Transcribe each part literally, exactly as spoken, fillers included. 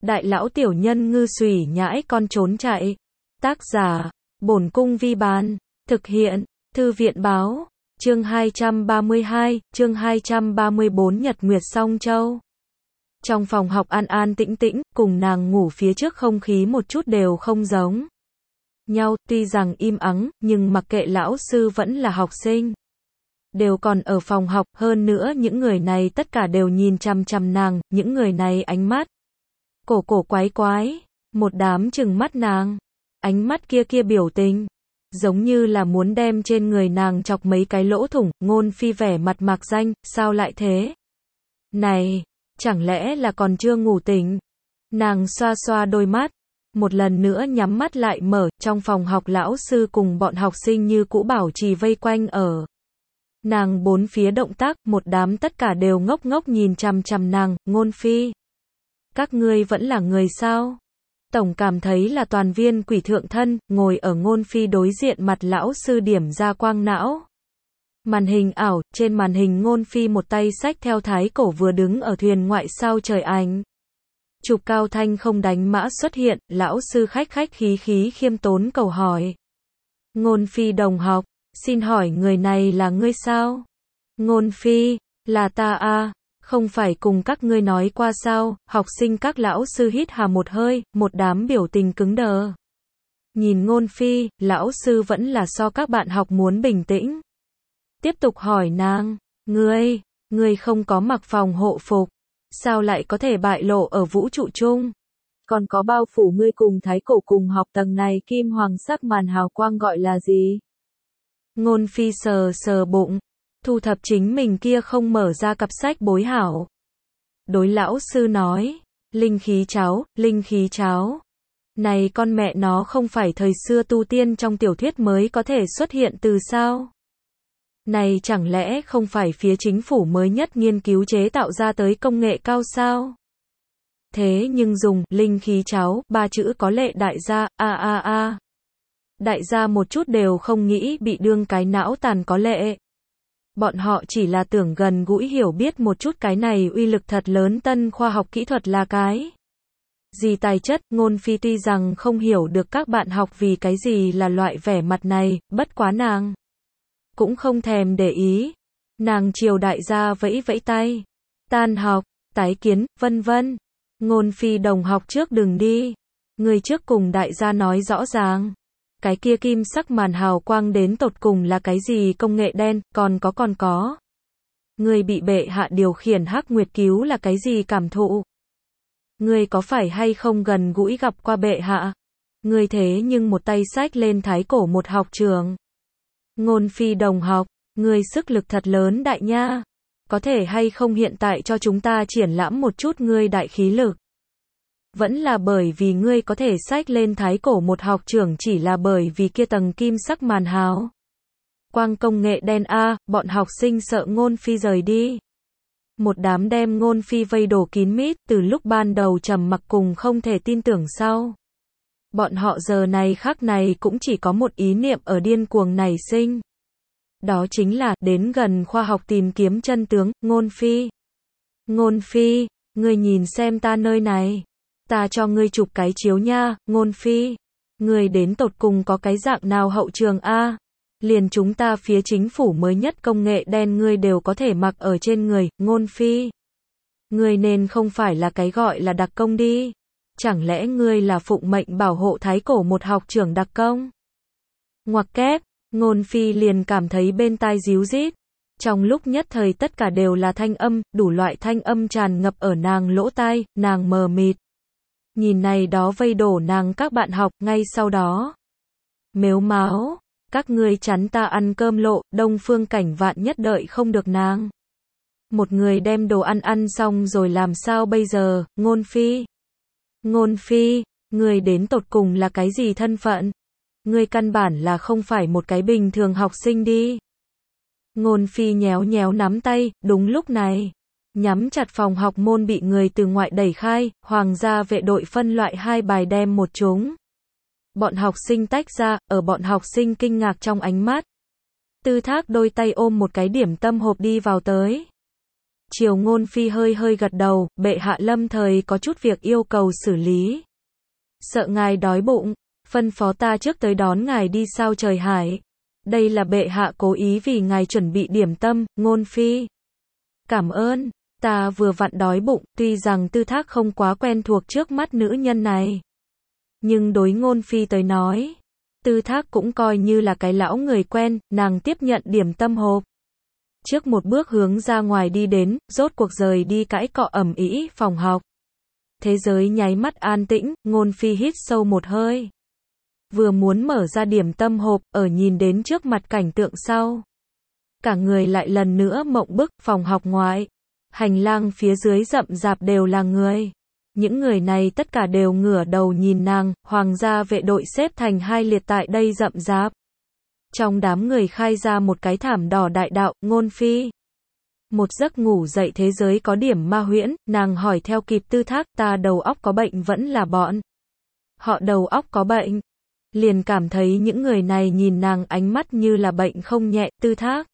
Đại lão tiểu nhân ngư xùy nhãi con trốn chạy. Tác giả, Bổn Cung Vi Bán. Thực hiện, Thư viện Báo. Chương hai trăm ba mươi hai, chương hai trăm ba mươi bốn Nhật Nguyệt Song Châu. Trong phòng học an an tĩnh tĩnh, cùng nàng ngủ phía trước không khí một chút đều không giống nhau, tuy rằng im ắng, nhưng mặc kệ lão sư vẫn là học sinh. Đều còn ở phòng học, hơn nữa những người này tất cả đều nhìn chằm chằm nàng, những người này ánh mắt cổ cổ quái quái, một đám chừng mắt nàng, ánh mắt kia kia biểu tình, giống như là muốn đem trên người nàng chọc mấy cái lỗ thủng. Ngôn Phi vẻ mặt mạc danh, sao lại thế? Này, chẳng lẽ là còn chưa ngủ tỉnh? Nàng xoa xoa đôi mắt, một lần nữa nhắm mắt lại mở, trong phòng học lão sư cùng bọn học sinh như cũ bảo trì vây quanh ở nàng bốn phía động tác, một đám tất cả đều ngốc ngốc nhìn chằm chằm nàng. Ngôn Phi, các ngươi vẫn là người sao? Tổng cảm thấy là toàn viên quỷ thượng thân, ngồi ở Ngôn Phi đối diện mặt lão sư điểm ra quang não. Màn hình ảo, trên màn hình Ngôn Phi một tay xách theo thái cổ vừa đứng ở thuyền ngoại sao trời ảnh. Chụp cao thanh không đánh mã xuất hiện, lão sư khách khách khí khí khiêm tốn cầu hỏi. Ngôn Phi đồng học, xin hỏi người này là ngươi sao? Ngôn Phi, là ta a, không phải cùng các ngươi nói qua sao? Học sinh các lão sư hít hà một hơi, một đám biểu tình cứng đờ. Nhìn Ngôn Phi, lão sư vẫn là so các bạn học muốn bình tĩnh. Tiếp tục hỏi nàng, ngươi, ngươi không có mặc phòng hộ phục, sao lại có thể bại lộ ở vũ trụ chung? Còn có bao phủ ngươi cùng thái cổ cùng học tầng này kim hoàng sắc màn hào quang gọi là gì? Ngôn Phi sờ sờ bụng, thu thập chính mình kia không mở ra cặp sách bối hảo. Đối lão sư nói, linh khí cháo, linh khí cháo. Này con mẹ nó không phải thời xưa tu tiên trong tiểu thuyết mới có thể xuất hiện từ sao? Này chẳng lẽ không phải phía chính phủ mới nhất nghiên cứu chế tạo ra tới công nghệ cao sao? Thế nhưng dùng linh khí cháo, ba chữ có lệ đại gia, a a a. Đại gia một chút đều không nghĩ bị đương cái não tàn có lệ. Bọn họ chỉ là tưởng gần gũi hiểu biết một chút cái này uy lực thật lớn tân khoa học kỹ thuật là cái gì tài chất. Ngôn Phi tuy rằng không hiểu được các bạn học vì cái gì là loại vẻ mặt này, bất quá nàng cũng không thèm để ý. Nàng chiều đại gia vẫy vẫy tay. Tan học, tái kiến, vân vân. Ngôn Phi đồng học trước đừng đi. Người trước cùng đại gia nói rõ ràng. Cái kia kim sắc màn hào quang đến tột cùng là cái gì công nghệ đen, còn có còn có. Người bị bệ hạ điều khiển hắc nguyệt cứu là cái gì cảm thụ? Người có phải hay không gần gũi gặp qua bệ hạ? Người thế nhưng một tay xách lên thái cổ một học trường. Ngôn Phi đồng học, người sức lực thật lớn đại nha. Có thể hay không hiện tại cho chúng ta triển lãm một chút ngươi đại khí lực? Vẫn là bởi vì ngươi có thể xách lên thái cổ một học trưởng chỉ là bởi vì kia tầng kim sắc màn hào quang công nghệ đen a. Bọn học sinh sợ Ngôn Phi rời đi. Một đám đem Ngôn Phi vây đổ kín mít, từ lúc ban đầu trầm mặc cùng không thể tin tưởng sau. Bọn họ giờ này khắc này cũng chỉ có một ý niệm ở điên cuồng nảy sinh. Đó chính là, đến gần khoa học tìm kiếm chân tướng. Ngôn Phi, Ngôn Phi, ngươi nhìn xem ta nơi này. Ta cho ngươi chụp cái chiếu nha. Ngôn Phi, ngươi đến tột cùng có cái dạng nào hậu trường a? Liền chúng ta phía chính phủ mới nhất công nghệ đen ngươi đều có thể mặc ở trên người. Ngôn Phi, ngươi nên không phải là cái gọi là đặc công đi. Chẳng lẽ ngươi là phụng mệnh bảo hộ thái cổ một học trưởng đặc công? Ngoặc kép, Ngôn Phi liền cảm thấy bên tai ríu rít. Trong lúc nhất thời tất cả đều là thanh âm, đủ loại thanh âm tràn ngập ở nàng lỗ tai, nàng mờ mịt. Nhìn này đó vây đổ nàng các bạn học, ngay sau đó. Mếu máo, các ngươi chắn ta ăn cơm lộ, Đông Phương Cảnh vạn nhất đợi không được nàng. Một người đem đồ ăn ăn xong rồi làm sao bây giờ? Ngôn Phi, Ngôn Phi, ngươi đến tột cùng là cái gì thân phận? Ngươi căn bản là không phải một cái bình thường học sinh đi. Ngôn Phi nhéo nhéo nắm tay, đúng lúc này. Nhắm chặt phòng học môn bị người từ ngoại đẩy khai, hoàng gia vệ đội phân loại hai bài đem một chúng. Bọn học sinh tách ra, ở bọn học sinh kinh ngạc trong ánh mắt. Tư Thác đôi tay ôm một cái điểm tâm hộp đi vào tới. Triều Ngôn Phi hơi hơi gật đầu, bệ hạ lâm thời có chút việc yêu cầu xử lý. Sợ ngài đói bụng, phân phó ta trước tới đón ngài đi sao trời hải. Đây là bệ hạ cố ý vì ngài chuẩn bị điểm tâm, Ngôn Phi. Cảm ơn, ta vừa vặn đói bụng, tuy rằng Tư Thác không quá quen thuộc trước mắt nữ nhân này. Nhưng đối Ngôn Phi tới nói, Tư Thác cũng coi như là cái lão người quen, nàng tiếp nhận điểm tâm hộp. Trước một bước hướng ra ngoài đi đến, rốt cuộc rời đi cãi cọ ầm ĩ phòng học. Thế giới nháy mắt an tĩnh, Ngôn Phi hít sâu một hơi. Vừa muốn mở ra điểm tâm hộp, ở nhìn đến trước mặt cảnh tượng sau. Cả người lại lần nữa mộng bức, phòng học ngoại. Hành lang phía dưới rậm rạp đều là người. Những người này tất cả đều ngửa đầu nhìn nàng, hoàng gia vệ đội xếp thành hai liệt tại đây rậm rạp. Trong đám người khai ra một cái thảm đỏ đại đạo, Ngôn Phi. Một giấc ngủ dậy thế giới có điểm ma huyễn, nàng hỏi theo kịp Tư Thác, ta đầu óc có bệnh vẫn là bọn. Họ đầu óc có bệnh. Liền cảm thấy những người này nhìn nàng ánh mắt như là bệnh không nhẹ, Tư Thác.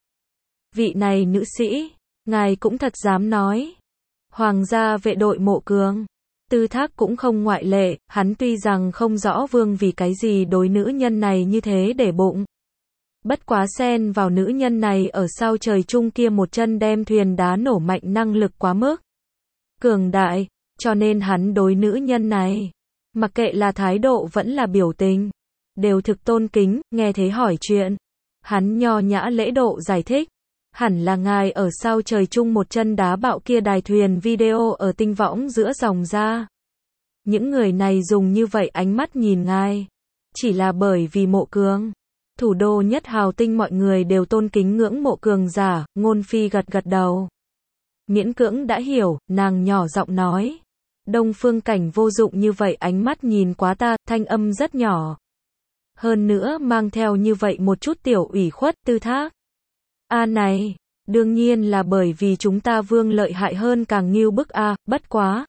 Vị này nữ sĩ, ngài cũng thật dám nói. Hoàng gia vệ đội Mộ Cường. Tư Thác cũng không ngoại lệ, hắn tuy rằng không rõ vương vì cái gì đối nữ nhân này như thế để bụng. Bất quá xen vào nữ nhân này ở sao trời chung kia một chân đem thuyền đá nổ mạnh năng lực quá mức cường đại, cho nên hắn đối nữ nhân này, mặc kệ là thái độ vẫn là biểu tình, đều thực tôn kính, nghe thế hỏi chuyện. Hắn nho nhã lễ độ giải thích, hẳn là ngài ở sao trời chung một chân đá bạo kia đài thuyền video ở tinh võng giữa dòng ra. Những người này dùng như vậy ánh mắt nhìn ngài, chỉ là bởi vì Mộ Cường. Thủ đô nhất hào tinh mọi người đều tôn kính ngưỡng mộ cường giả, Ngôn Phi gật gật đầu. Miễn cưỡng đã hiểu, nàng nhỏ giọng nói. Đông Phương Cảnh vô dụng như vậy ánh mắt nhìn quá ta, thanh âm rất nhỏ. Hơn nữa mang theo như vậy một chút tiểu ủy khuất, Tư Thác. A này, đương nhiên là bởi vì chúng ta vương lợi hại hơn càng nghiêu bức a, bất quá.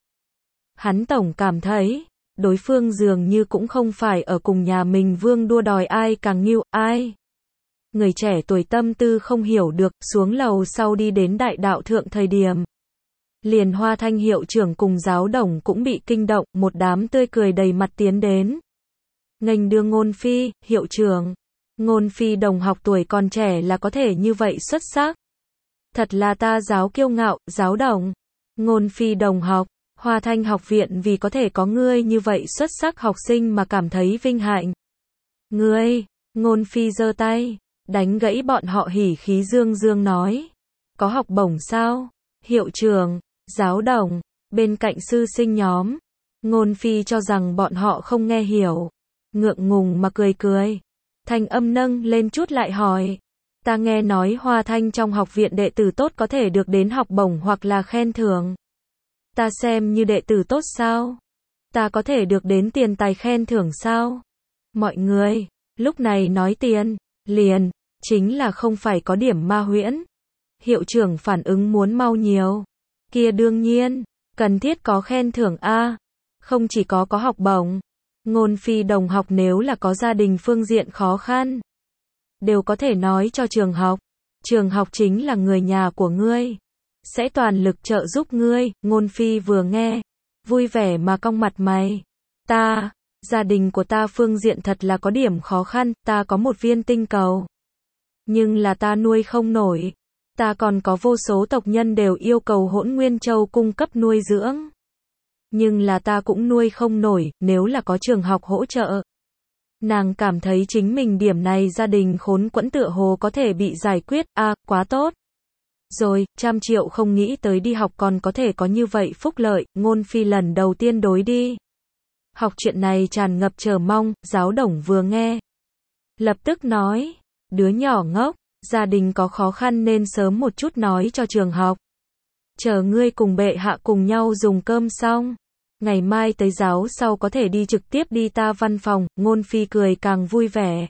Hắn tổng cảm thấy, đối phương dường như cũng không phải ở cùng nhà mình vương đua đòi ai càng nghiêu, ai. Người trẻ tuổi tâm tư không hiểu được, xuống lầu sau đi đến đại đạo thượng thời điểm. Liền Hoa Thanh hiệu trưởng cùng giáo đồng cũng bị kinh động, một đám tươi cười đầy mặt tiến đến. Nghênh đưa Ngôn Phi, hiệu trưởng. Ngôn Phi đồng học tuổi còn trẻ là có thể như vậy xuất sắc. Thật là ta giáo kiêu ngạo, giáo đồng. Ngôn Phi đồng học. Hoa Thanh học viện vì có thể có ngươi như vậy xuất sắc học sinh mà cảm thấy vinh hạnh. Ngươi, Ngôn Phi giơ tay, đánh gãy bọn họ hỉ khí dương dương nói. Có học bổng sao? Hiệu trưởng, giáo đồng, bên cạnh sư sinh nhóm. Ngôn Phi cho rằng bọn họ không nghe hiểu. Ngượng ngùng mà cười cười. Thanh âm nâng lên chút lại hỏi. Ta nghe nói Hoa Thanh trong học viện đệ tử tốt có thể được đến học bổng hoặc là khen thưởng. Ta xem như đệ tử tốt sao? Ta có thể được đến tiền tài khen thưởng sao? Mọi người, lúc này nói tiền, liền, chính là không phải có điểm ma huyễn. Hiệu trưởng phản ứng muốn mau nhiều. Kia đương nhiên, cần thiết có khen thưởng a, không chỉ có có học bổng. Ngôn Phi đồng học nếu là có gia đình phương diện khó khăn, đều có thể nói cho trường học. Trường học chính là người nhà của ngươi. Sẽ toàn lực trợ giúp ngươi. Ngôn Phi vừa nghe, vui vẻ mà cong mặt mày. Ta, gia đình của ta phương diện thật là có điểm khó khăn, ta có một viên tinh cầu. Nhưng là ta nuôi không nổi. Ta còn có vô số tộc nhân đều yêu cầu Hỗn Nguyên Châu cung cấp nuôi dưỡng. Nhưng là ta cũng nuôi không nổi, nếu là có trường học hỗ trợ. Nàng cảm thấy chính mình điểm này gia đình khốn quẫn tựa hồ có thể bị giải quyết, a à, quá tốt. Rồi, trăm triệu không nghĩ tới đi học còn có thể có như vậy phúc lợi, Ngôn Phi lần đầu tiên đối đi. Học chuyện này tràn ngập chờ mong, giáo đồng vừa nghe. Lập tức nói, đứa nhỏ ngốc, gia đình có khó khăn nên sớm một chút nói cho trường học. Chờ ngươi cùng bệ hạ cùng nhau dùng cơm xong. Ngày mai tới giáo sau có thể đi trực tiếp đi ta văn phòng, Ngôn Phi cười càng vui vẻ.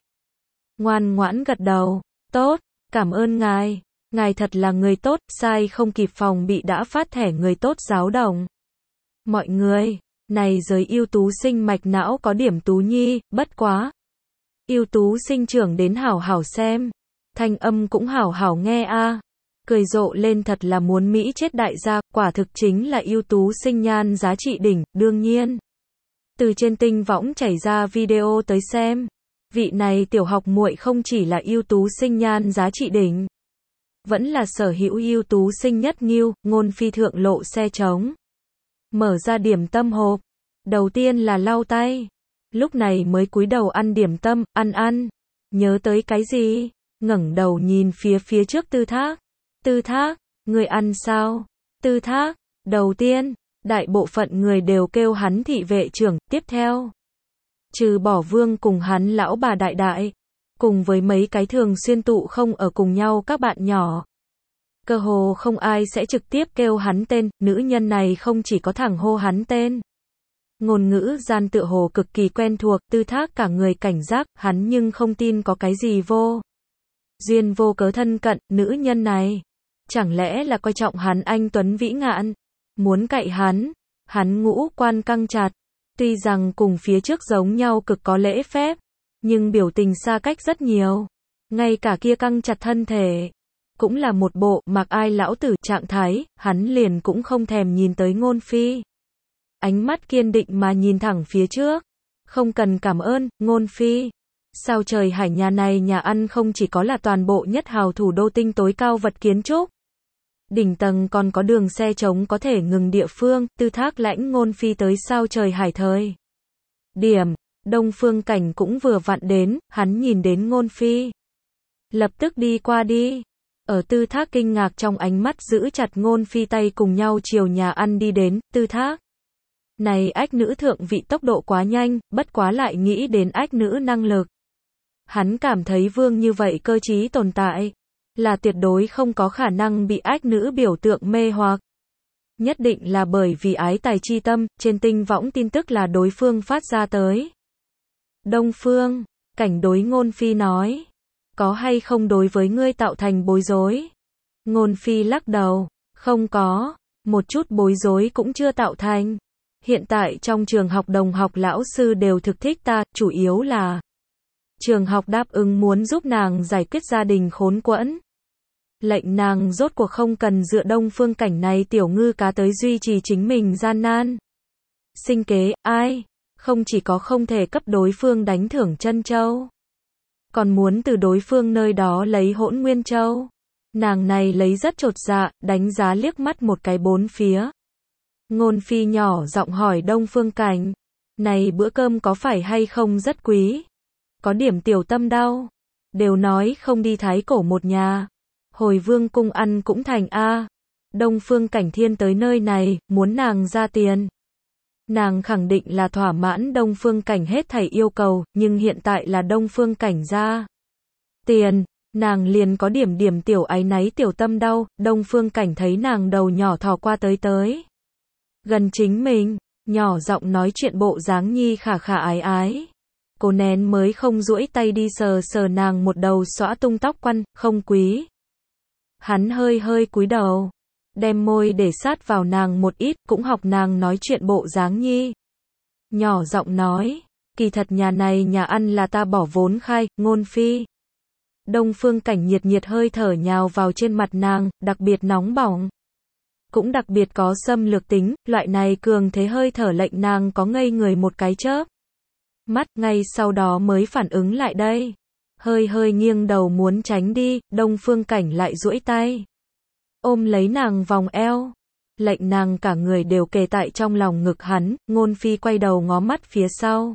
Ngoan ngoãn gật đầu, tốt, cảm ơn ngài. Ngài thật là người tốt, sai không kịp phòng bị đã phát thẻ người tốt giáo đồng. Mọi người, này giới ưu tú sinh mạch não có điểm tú nhi, bất quá. Ưu tú sinh trưởng đến hảo hảo xem. Thanh âm cũng hảo hảo nghe a. cười rộ lên thật là muốn Mỹ chết đại gia, quả thực chính là ưu tú sinh nhan giá trị đỉnh, đương nhiên. Từ trên tinh võng chảy ra video tới xem. Vị này tiểu học muội không chỉ là ưu tú sinh nhan giá trị đỉnh, vẫn là sở hữu ưu tú sinh nhất nghiêu, ngôn phi thượng lộ xe trống. Mở ra điểm tâm hộp. Đầu tiên là lau tay. Lúc này mới cúi đầu ăn điểm tâm, ăn ăn. Nhớ tới cái gì? Ngẩng đầu nhìn phía phía trước Tư Thác. Tư Thác, người ăn sao? Tư Thác, đầu tiên, đại bộ phận người đều kêu hắn thị vệ trưởng, tiếp theo. Trừ bỏ Vương cùng hắn lão bà đại đại, cùng với mấy cái thường xuyên tụ không ở cùng nhau các bạn nhỏ. Cơ hồ không ai sẽ trực tiếp kêu hắn tên, nữ nhân này không chỉ có thẳng hô hắn tên. Ngôn ngữ gian tựa hồ cực kỳ quen thuộc, Tư Thác cả người cảnh giác, hắn nhưng không tin có cái gì vô duyên vô cớ thân cận, nữ nhân này. Chẳng lẽ là coi trọng hắn anh tuấn vĩ ngạn, muốn cậy hắn, hắn ngũ quan căng chặt. Tuy rằng cùng phía trước giống nhau cực có lễ phép, nhưng biểu tình xa cách rất nhiều. Ngay cả kia căng chặt thân thể, cũng là một bộ mặc ai lão tử trạng thái, hắn liền cũng không thèm nhìn tới Ngôn Phi. Ánh mắt kiên định mà nhìn thẳng phía trước. Không cần cảm ơn, Ngôn Phi. Sao trời hải nhà này nhà ăn không chỉ có là toàn bộ nhất hào thủ đô tinh tối cao vật kiến trúc. Đỉnh tầng còn có đường xe trống có thể ngừng địa phương, Tư Thác lãnh Ngôn Phi tới sao trời hải thời. Điểm, Đông Phương Cảnh cũng vừa vặn đến, hắn nhìn đến Ngôn Phi. Lập tức đi qua đi. Ở Tư Thác kinh ngạc trong ánh mắt giữ chặt Ngôn Phi tay cùng nhau chiều nhà ăn đi đến, Tư Thác. Này ách nữ thượng vị tốc độ quá nhanh, bất quá lại nghĩ đến ách nữ năng lực. Hắn cảm thấy Vương như vậy cơ trí tồn tại, là tuyệt đối không có khả năng bị ách nữ biểu tượng mê hoặc. Nhất định là bởi vì ái tài chi tâm, trên tinh võng tin tức là đối phương phát ra tới. Đông Phương Cảnh đối Ngôn Phi nói, có hay không đối với ngươi tạo thành bối rối? Ngôn Phi lắc đầu, không có, một chút bối rối cũng chưa tạo thành. Hiện tại trong trường học đồng học lão sư đều thực thích ta, chủ yếu là trường học đáp ứng muốn giúp nàng giải quyết gia đình khốn quẫn. Lệnh nàng rốt cuộc không cần dựa Đông Phương Cảnh này tiểu ngư cá tới duy trì chính mình gian nan. Sinh kế, ai? Không chỉ có không thể cấp đối phương đánh thưởng chân châu, còn muốn từ đối phương nơi đó lấy hỗn nguyên châu. Nàng này lấy rất chột dạ, đánh giá liếc mắt một cái bốn phía. Ngôn Phi nhỏ giọng hỏi Đông Phương Cảnh, này bữa cơm có phải hay không rất quý? Có điểm tiểu tâm đau. Đều nói không đi Thái Cổ một nhà. Hồi Vương cung ăn cũng thành a. Đông Phương Cảnh thiên tới nơi này, muốn nàng ra tiền. Nàng khẳng định là thỏa mãn Đông Phương Cảnh hết thảy yêu cầu, nhưng hiện tại là Đông Phương Cảnh ra tiền, nàng liền có điểm điểm tiểu áy náy tiểu tâm đau. Đông Phương Cảnh thấy nàng đầu nhỏ thò qua tới tới gần chính mình, nhỏ giọng nói chuyện bộ dáng nhi khả khả ái ái. Cô nén mới không duỗi tay đi sờ sờ nàng một đầu xõa tung tóc quăn, không quý. Hắn hơi hơi cúi đầu, đem môi để sát vào nàng một ít, cũng học nàng nói chuyện bộ dáng nhi. Nhỏ giọng nói, kỳ thật nhà này nhà ăn là ta bỏ vốn khai, Ngôn Phi. Đông Phương Cảnh nhiệt nhiệt hơi thở nhào vào trên mặt nàng, đặc biệt nóng bỏng. Cũng đặc biệt có xâm lược tính, loại này cường thế hơi thở lệnh nàng có ngây người một cái chớp mắt, ngay sau đó mới phản ứng lại đây. Hơi hơi nghiêng đầu muốn tránh đi, Đông Phương Cảnh lại duỗi tay ôm lấy nàng vòng eo, lệnh nàng cả người đều kề tại trong lòng ngực hắn. Ngôn Phi quay đầu ngó mắt phía sau.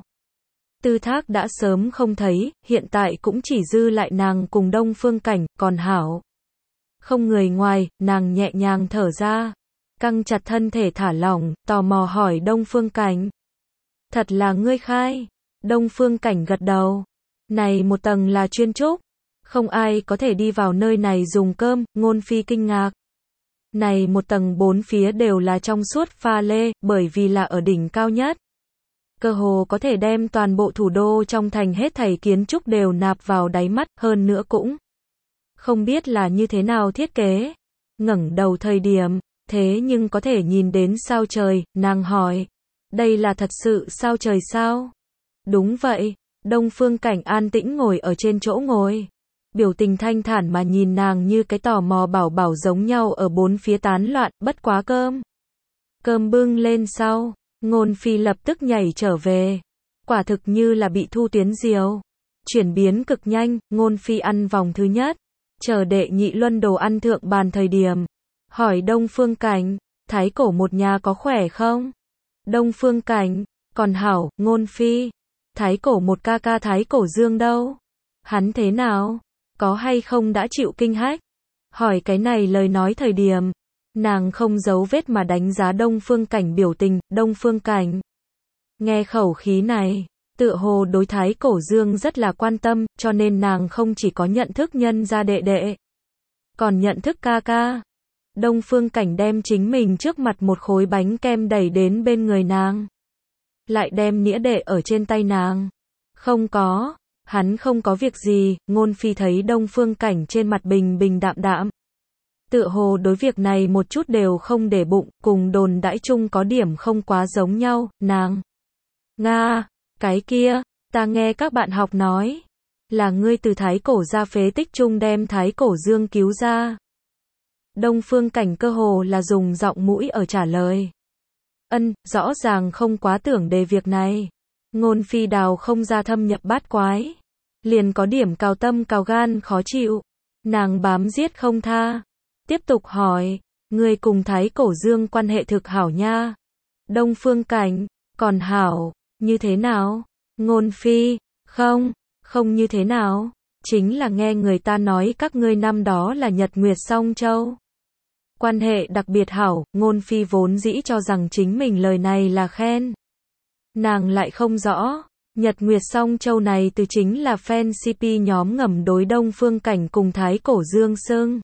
Tư Thác đã sớm không thấy, hiện tại cũng chỉ dư lại nàng cùng Đông Phương Cảnh, còn hảo. Không người ngoài, nàng nhẹ nhàng thở ra, căng chặt thân thể thả lỏng, tò mò hỏi Đông Phương Cảnh. Thật là ngươi khai? Đông Phương Cảnh gật đầu. Này một tầng là chuyên trúc, không ai có thể đi vào nơi này dùng cơm. Ngôn Phi kinh ngạc. Này một tầng bốn phía đều là trong suốt pha lê, bởi vì là ở đỉnh cao nhất. Cơ hồ có thể đem toàn bộ thủ đô trong thành hết thảy kiến trúc đều nạp vào đáy mắt, hơn nữa cũng không biết là như thế nào thiết kế. Ngẩng đầu thời điểm, thế nhưng có thể nhìn đến sao trời, nàng hỏi. Đây là thật sự sao trời sao? Đúng vậy. Đông Phương Cảnh an tĩnh ngồi ở trên chỗ ngồi. biểu tình thanh thản mà nhìn nàng như cái tò mò bảo bảo giống nhau ở bốn phía tán loạn, bất quá cơm. Cơm bưng lên sau, Ngôn Phi lập tức nhảy trở về. Quả thực như là bị thu tuyến diều. Chuyển biến cực nhanh, Ngôn Phi ăn vòng thứ nhất. Chờ đệ nhị luân đồ ăn thượng bàn thời điểm. Hỏi Đông Phương Cảnh, Thái Cổ một nhà có khỏe không? Đông Phương Cảnh, còn hảo, Ngôn Phi. Thái Cổ một ca ca Thái Cổ Dương đâu? Hắn thế nào? Có hay không đã chịu kinh hách? Hỏi cái này lời nói thời điểm. Nàng không giấu vết mà đánh giá Đông Phương Cảnh biểu tình, Đông Phương Cảnh. Nghe khẩu khí này, tựa hồ đối Thái Cổ Dương rất là quan tâm, cho nên nàng không chỉ có nhận thức nhân gia đệ đệ, còn nhận thức ca ca. Đông Phương Cảnh đem chính mình trước mặt một khối bánh kem đẩy đến bên người nàng. Lại đem nĩa đệ ở trên tay nàng. Không có, hắn không có việc gì, Ngôn Phi thấy Đông Phương Cảnh trên mặt bình bình đạm đạm. Tựa hồ đối việc này một chút đều không để bụng, cùng đồn đãi chung có điểm không quá giống nhau, nàng. Nga, cái kia, ta nghe các bạn học nói, là ngươi từ Thái Cổ ra phế tích chung đem Thái Cổ Dương cứu ra. Đông Phương Cảnh cơ hồ là dùng giọng mũi ở trả lời. Ân, rõ ràng không quá tưởng đề việc này. Ngôn Phi đào không ra thâm nhập bát quái. Liền có điểm cào tâm cào gan khó chịu. Nàng bám giết không tha. Tiếp tục hỏi, ngươi cùng Thái Cổ Dương quan hệ thực hảo nha. Đông Phương Cảnh, còn hảo, như thế nào? Ngôn Phi, không, không như thế nào. Chính là nghe người ta nói các ngươi năm đó là Nhật Nguyệt Song Châu. Quan hệ đặc biệt hảo, Ngôn Phi vốn dĩ cho rằng chính mình lời này là khen. Nàng lại không rõ, Nhật Nguyệt Song Châu này từ chính là fan xê pê nhóm ngầm đối Đông Phương Cảnh cùng Thái Cổ Dương xưng.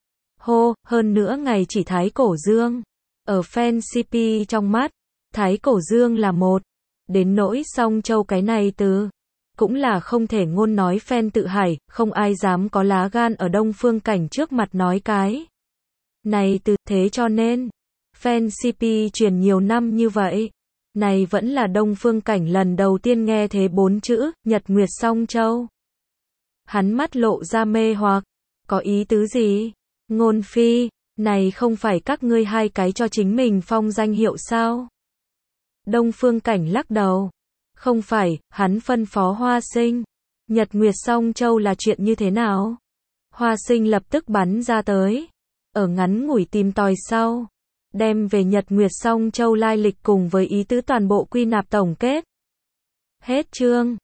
Hô, hơn nữa ngày chỉ Thái Cổ Dương. Ở fan xê pê trong mắt, Thái Cổ Dương là một. Đến nỗi Song Châu cái này từ, cũng là không thể ngôn nói fan tự hải, không ai dám có lá gan ở Đông Phương Cảnh trước mặt nói cái. Này từ, thế cho nên, fan xê pê truyền nhiều năm như vậy. Này vẫn là Đông Phương Cảnh lần đầu tiên nghe thế bốn chữ, Nhật Nguyệt Song Châu. Hắn mắt lộ ra mê hoặc, có ý tứ gì? Ngôn Phi, này không phải các ngươi hai cái cho chính mình phong danh hiệu sao? Đông Phương Cảnh lắc đầu. Không phải, hắn phân phó Hoa Sinh. Nhật Nguyệt Song Châu là chuyện như thế nào? Hoa Sinh lập tức bắn ra tới. Ở ngắn ngủi tìm tòi sau. Đem về Nhật Nguyệt Song Châu lai lịch cùng với ý tứ toàn bộ quy nạp tổng kết. Hết chương.